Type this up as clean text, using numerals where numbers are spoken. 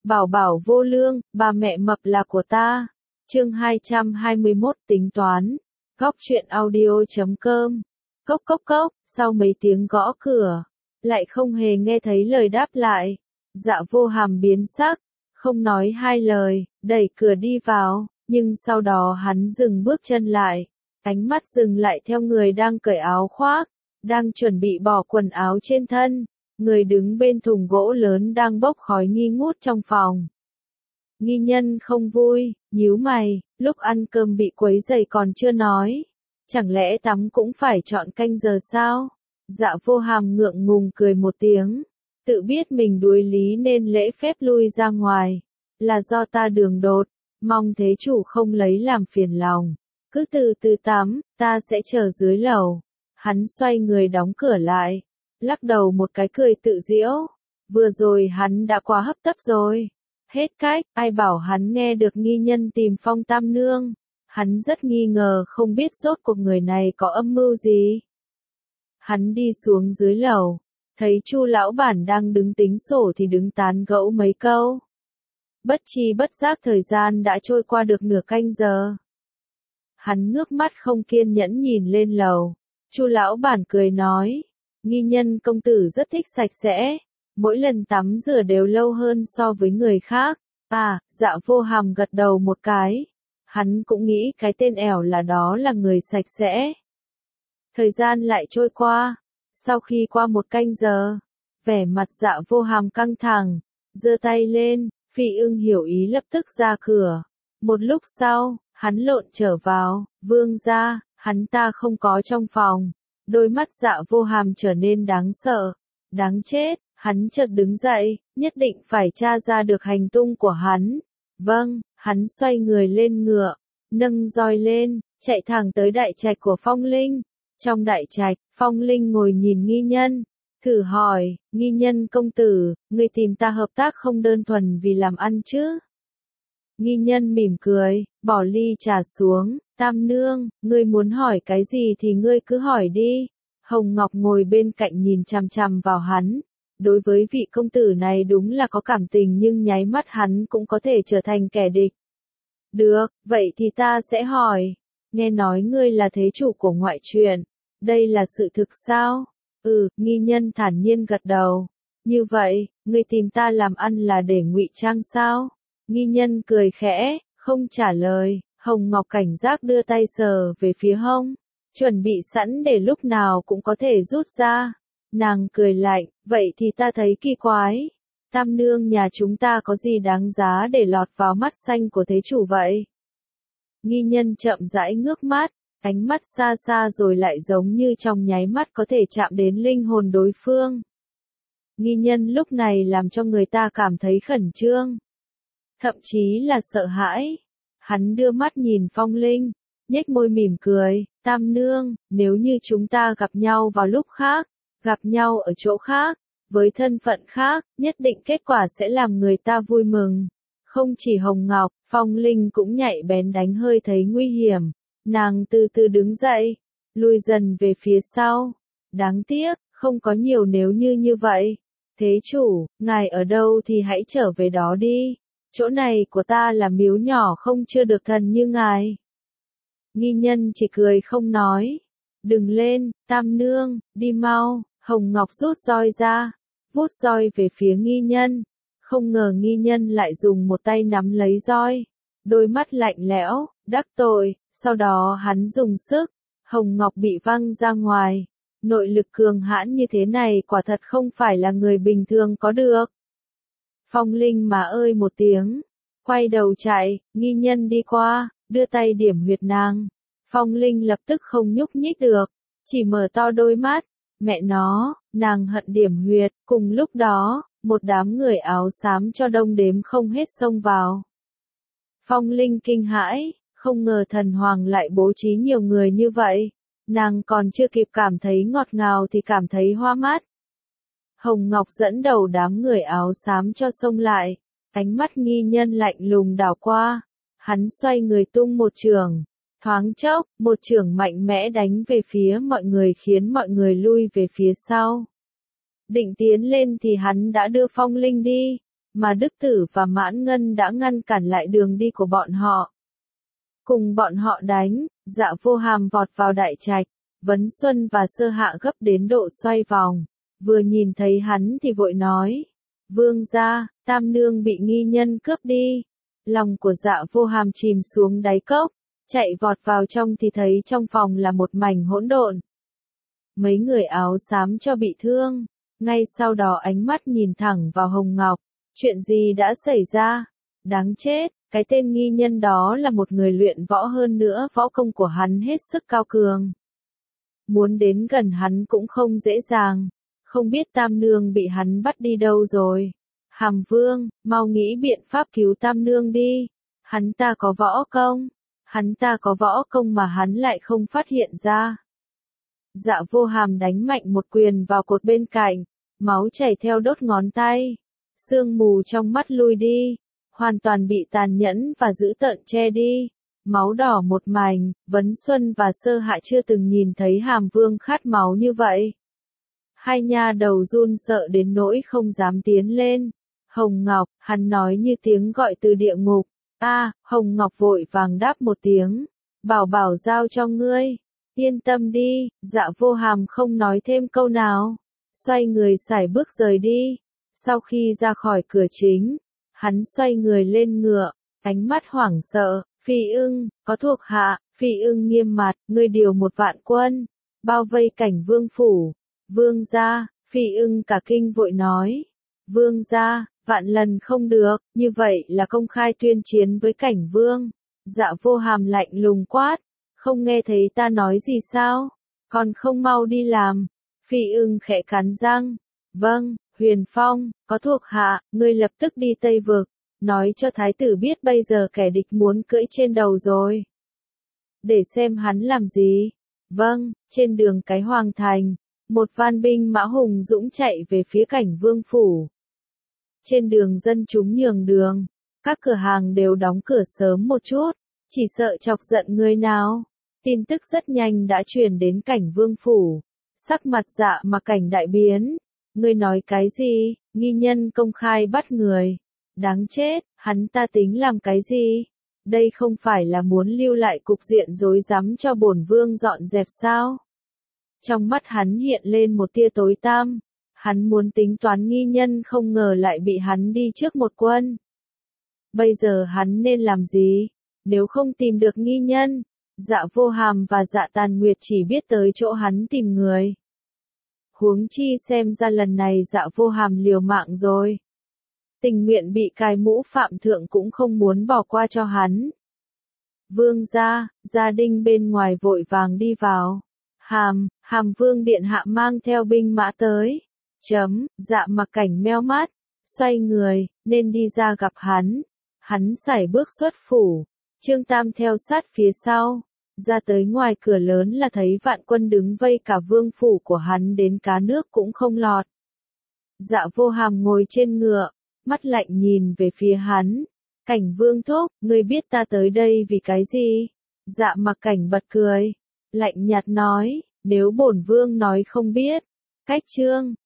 Bảo bảo vô lương, bà mẹ mập là của ta. Chương 221 tính toán. Góc truyện audio.com. Cốc cốc cốc, sau mấy tiếng gõ cửa, lại không hề nghe thấy lời đáp lại. Dạ Vô Hàm biến sắc, không nói hai lời, đẩy cửa đi vào, nhưng sau đó hắn dừng bước chân lại, ánh mắt dừng lại theo người đang cởi áo khoác, đang chuẩn bị bỏ quần áo trên thân, người đứng bên thùng gỗ lớn đang bốc khói nghi ngút trong phòng. Nghi Nhân không vui, nhíu mày, lúc ăn cơm bị quấy rầy còn chưa nói. Chẳng lẽ tắm cũng phải chọn canh giờ sao? Dạ Vô Hàm ngượng ngùng cười một tiếng, tự biết mình đuối lý nên lễ phép lui ra ngoài. Là do ta đường đột, mong thế chủ không lấy làm phiền lòng. Cứ từ từ tắm, ta sẽ chờ dưới lầu. Hắn xoay người đóng cửa lại, lắc đầu một cái cười tự giễu. Vừa rồi hắn đã quá hấp tấp rồi. Hết cách, ai bảo hắn nghe được Nghi Nhân tìm Phong Tam Nương. Hắn rất nghi ngờ không biết rốt cuộc người này có âm mưu gì. Hắn đi xuống dưới lầu, thấy Chu lão bản đang đứng tính sổ thì đứng tán gẫu mấy câu. Bất tri bất giác thời gian đã trôi qua được nửa canh giờ. Hắn ngước mắt không kiên nhẫn nhìn lên lầu. Chu lão bản cười nói, Nghi Nhân công tử rất thích sạch sẽ, mỗi lần tắm rửa đều lâu hơn so với người khác. À, Dạ Vô Hàm gật đầu một cái. Hắn cũng nghĩ cái tên ẻo là đó là người sạch sẽ. Thời gian lại trôi qua. Sau khi qua một canh giờ, vẻ mặt Dạ Vô Hàm căng thẳng, giơ tay lên, Phi Ưng hiểu ý lập tức ra cửa. Một lúc sau, hắn lộn trở vào, vương gia, hắn ta không có trong phòng. Đôi mắt Dạ Vô Hàm trở nên đáng sợ, đáng chết, hắn chợt đứng dậy, nhất định phải tra ra được hành tung của hắn. Vâng, hắn xoay người lên ngựa, nâng roi lên, chạy thẳng tới đại trạch của Phong Linh. Trong đại trạch, Phong Linh ngồi nhìn Nghi Nhân, thử hỏi, Nghi Nhân công tử, ngươi tìm ta hợp tác không đơn thuần vì làm ăn chứ? Nghi Nhân mỉm cười, bỏ ly trà xuống, Tam Nương, ngươi muốn hỏi cái gì thì ngươi cứ hỏi đi. Hồng Ngọc ngồi bên cạnh nhìn chằm chằm vào hắn. Đối với vị công tử này đúng là có cảm tình nhưng nháy mắt hắn cũng có thể trở thành kẻ địch. Được, vậy thì ta sẽ hỏi. Nghe nói ngươi là thế chủ của ngoại truyện. Đây là sự thực sao? Nghi Nhân thản nhiên gật đầu. Như vậy, ngươi tìm ta làm ăn là để ngụy trang sao? Nghi Nhân cười khẽ, không trả lời. Hồng Ngọc cảnh giác đưa tay sờ về phía hông, chuẩn bị sẵn để lúc nào cũng có thể rút ra. Nàng cười lạnh, vậy thì ta thấy kỳ quái. Tam Nương nhà chúng ta có gì đáng giá để lọt vào mắt xanh của thế chủ vậy? Nghi Nhân chậm rãi ngước mắt, ánh mắt xa xa rồi lại giống như trong nháy mắt có thể chạm đến linh hồn đối phương. Nghi Nhân lúc này làm cho người ta cảm thấy khẩn trương, thậm chí là sợ hãi. Hắn đưa mắt nhìn Phong Linh, nhếch môi mỉm cười, Tam Nương, nếu như chúng ta gặp nhau vào lúc khác, gặp nhau ở chỗ khác, với thân phận khác, nhất định kết quả sẽ làm người ta vui mừng. Không chỉ Hồng Ngọc, Phong Linh cũng nhạy bén đánh hơi thấy nguy hiểm. Nàng từ từ đứng dậy, lùi dần về phía sau. Đáng tiếc, không có nhiều nếu như vậy. Thế chủ, ngài ở đâu thì hãy trở về đó đi. Chỗ này của ta là miếu nhỏ không chưa được thần như ngài. Nghi Nhân chỉ cười không nói. Đừng lên, Tam Nương, đi mau. Hồng Ngọc rút roi ra, vút roi về phía Nghi Nhân. Không ngờ Nghi Nhân lại dùng một tay nắm lấy roi. Đôi mắt lạnh lẽo, đắc tội, sau đó hắn dùng sức. Hồng Ngọc bị văng ra ngoài. Nội lực cường hãn như thế này quả thật không phải là người bình thường có được. Phong Linh mà ơi một tiếng, quay đầu chạy, Nghi Nhân đi qua, đưa tay điểm huyệt nàng. Phong Linh lập tức không nhúc nhích được, chỉ mở to đôi mắt. Mẹ nó, nàng hận điểm huyệt. Cùng lúc đó, một đám người áo xám cho đông đếm không hết xông vào. Phong Linh kinh hãi, không ngờ thần hoàng lại bố trí nhiều người như vậy. Nàng còn chưa kịp cảm thấy ngọt ngào thì cảm thấy hoa mắt. Hồng Ngọc dẫn đầu đám người áo xám cho xông lại, ánh mắt Nghi Nhân lạnh lùng đảo qua. Hắn xoay người tung một chưởng. Thoáng chốc, một chưởng mạnh mẽ đánh về phía mọi người khiến mọi người lui về phía sau. Định tiến lên thì hắn đã đưa Phong Linh đi. mà Đức Tử và Mãn Ngân đã ngăn cản lại đường đi của bọn họ. Cùng bọn họ đánh, Dạ Vô Hàm vọt vào đại trạch, Vấn Xuân và Sơ Hạ gấp đến độ xoay vòng, vừa nhìn thấy hắn thì vội nói, vương gia, Tam Nương bị nghi nhân cướp đi. Lòng của Dạ Vô Hàm chìm xuống đáy cốc, chạy vọt vào trong thì thấy trong phòng là một mảnh hỗn độn. Mấy người áo xám cho bị thương, ngay sau đó ánh mắt nhìn thẳng vào Hồng Ngọc, chuyện gì đã xảy ra? Đáng chết, cái tên nghi nhân đó là một người luyện võ, hơn nữa võ công của hắn hết sức cao cường. Muốn đến gần hắn cũng không dễ dàng, không biết Tam Nương bị hắn bắt đi đâu rồi. Hàm Vương, mau nghĩ biện pháp cứu Tam Nương đi, hắn ta có võ công, mà hắn lại không phát hiện ra. Dạ Vô Hàm đánh mạnh một quyền vào cột bên cạnh, máu chảy theo đốt ngón tay, sương mù trong mắt lui đi, hoàn toàn bị tàn nhẫn và dữ tợn che đi, máu đỏ một mảnh. Vấn Xuân và Sơ Hạ chưa từng nhìn thấy Hàm Vương khát máu như vậy. Hai nha đầu run sợ đến nỗi không dám tiến lên. Hồng Ngọc, hắn nói như tiếng gọi từ địa ngục. Hồng Ngọc vội vàng đáp một tiếng, bảo bảo giao cho ngươi. Yên tâm đi, Dạ Vô Hàm không nói thêm câu nào, xoay người sải bước rời đi. Sau khi ra khỏi cửa chính, hắn xoay người lên ngựa, ánh mắt hoảng sợ, Phi Ưng, có thuộc hạ. Phi Ưng nghiêm mặt, ngươi điều 1.000 quân, bao vây Cảnh Vương phủ. Vương gia, Phi Ưng cả kinh vội nói, vương gia, vạn lần không được, như vậy là công khai tuyên chiến với Cảnh Vương. Dạ Vô Hàm lạnh lùng quát, không nghe thấy ta nói gì sao, còn không mau đi làm. Phi Ưng khẽ cắn răng, vâng. Huyền Phong, có thuộc hạ, ngươi lập tức đi Tây Vực, nói cho thái tử biết bây giờ kẻ địch muốn cưỡi trên đầu rồi. Để xem hắn làm gì. Vâng. Trên đường cái Hoàng Thành, một van binh mã hùng dũng chạy về phía Cảnh Vương phủ. Trên đường dân chúng nhường đường, các cửa hàng đều đóng cửa sớm một chút, chỉ sợ chọc giận người nào. Tin tức rất nhanh đã truyền đến Cảnh Vương phủ, sắc mặt Dạ Mặc Cảnh đại biến. Ngươi nói cái gì? Nghi nhân công khai bắt người. Đáng chết, hắn ta tính làm cái gì? Đây không phải là muốn lưu lại cục diện rối rắm cho bổn vương dọn dẹp sao? Trong mắt hắn hiện lên một tia tối tăm. Hắn muốn tính toán nghi nhân, không ngờ lại bị hắn đi trước một quân. Bây giờ hắn nên làm gì? Nếu không tìm được nghi nhân, Dạ Vô Hàm và Dạ Tàn Nguyệt chỉ biết tới chỗ hắn tìm người. Huống chi xem ra lần này Dạ Vô Hàm liều mạng rồi. Tình nguyện bị cài mũ phạm thượng cũng không muốn bỏ qua cho hắn. Vương gia, gia đình bên ngoài vội vàng đi vào. Hàm Vương điện hạ mang theo binh mã tới. Dạ Mặc Cảnh meo mắt, xoay người, nên đi ra gặp hắn. Hắn sải bước xuất phủ, Trương Tam theo sát phía sau. Ra tới ngoài cửa lớn là thấy vạn quân đứng vây cả vương phủ của hắn đến cá nước cũng không lọt. Dạ Vô Hàm ngồi trên ngựa, mắt lạnh nhìn về phía hắn. Cảnh Vương thúc, ngươi biết ta tới đây vì cái gì? Dạ Mặc Cảnh bật cười, lạnh nhạt nói, nếu bổn vương nói không biết, cách Trương